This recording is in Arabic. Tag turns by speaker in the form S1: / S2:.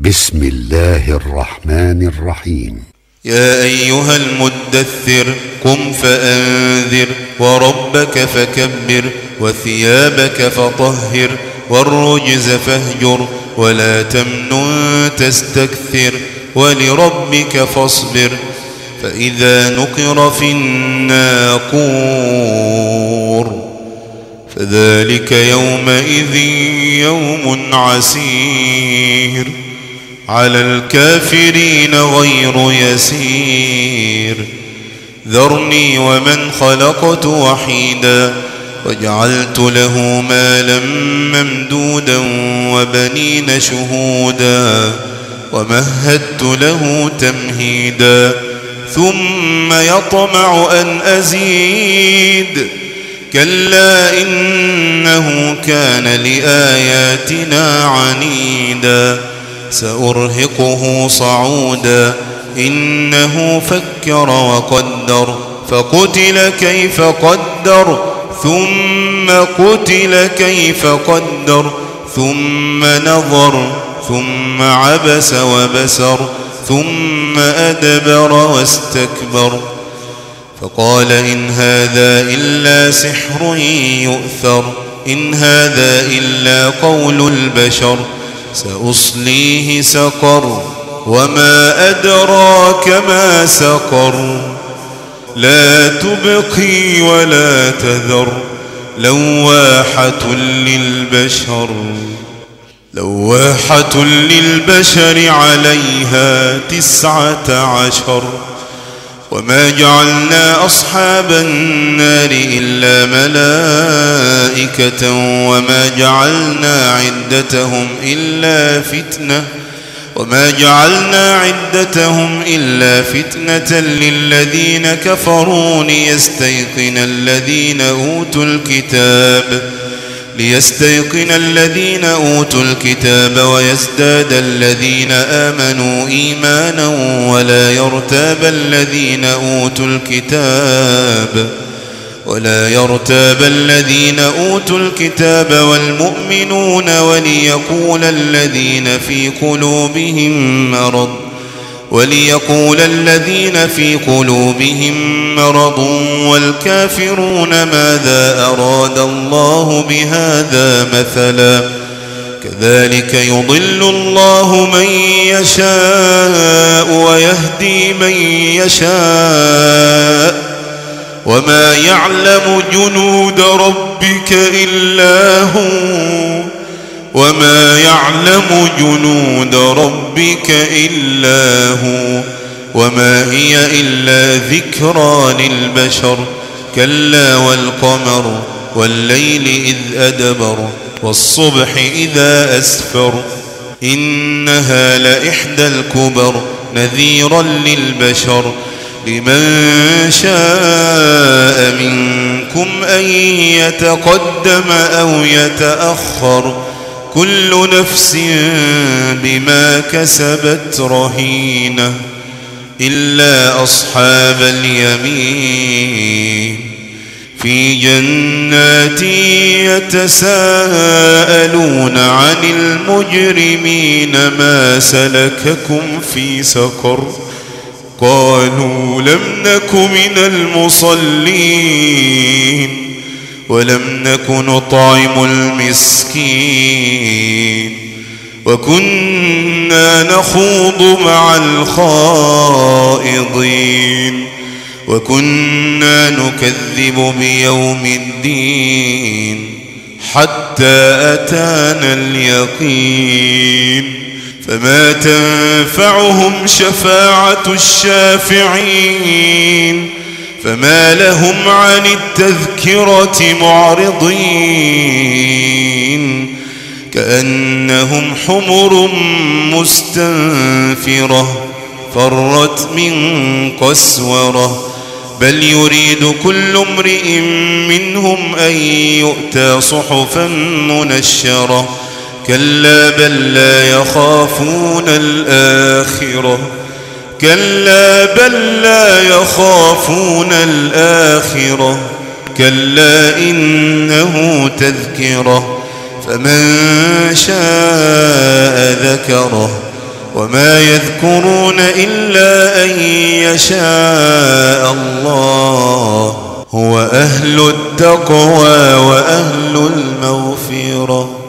S1: بسم الله الرحمن الرحيم.
S2: يا أيها المدثر قم فأنذر وربك فكبر وثيابك فطهر والرجز فاهجر ولا تمنن تستكثر ولربك فاصبر فإذا نقر في الناقور فذلك يومئذ يوم عسير على الكافرين غير يسير. ذرني ومن خلقت وحيدا وجعلت له مالا ممدودا وبنين شهودا ومهدت له تمهيدا ثم يطمع أن أزيد كلا إنه كان لآياتنا عنيدا سأرهقه صعودا إنه فكر وقدر فقتل كيف قدر ثم قتل كيف قدر ثم نظر ثم عبس وبسر ثم أدبر واستكبر فقال إن هذا إلا سحر يؤثر إن هذا إلا قول البشر سأصليه سقر وما أدراك ما سقر لا تبقي ولا تذر لواحة للبشر عليها 19 وما جعلنا أصحاب النار إلا ملائكة وما جعلنا عدتهم إلا فتنة للذين كفروا ليستيقن الذين أوتوا الكتاب ويزداد الذين آمنوا إيمانا ولا يرتاب الذين أوتوا الكتاب والمؤمنون وليقول الذين في قلوبهم مرض والكافرون ماذا أراد الله بهذا مثلا كذلك يضل الله من يشاء ويهدي من يشاء وما يعلم جنود ربك إلا هو وما هي إلا ذكرى للبشر كلا والقمر والليل إذ أدبر والصبح إذا أسفر إنها لإحدى الكبر نذيرا للبشر لمن شاء منكم أن يتقدم أو يتأخر كل نفس بما كسبت رهينة إلا أصحاب اليمين في جنات يتساءلون عن المجرمين ما سلككم في سقر قالوا لم نك من المصلين ولم نك نطعم المسكين وكنا نخوض مع الخائضين وكنا نكذب بيوم الدين حتى أتانا اليقين فما تنفعهم شفاعة الشافعين فما لهم عن التذكرة معرضين كأنهم حمر مستنفرة فرت من قسورة بل يريد كل امرئ منهم أن يؤتى صحفا منشرة كلا بل لا يخافون الآخرة كلا إنه تذكرة فمن شاء ذكره وما يذكرون إلا أن يشاء الله. هو أهل التقوى وأهل المغفرة.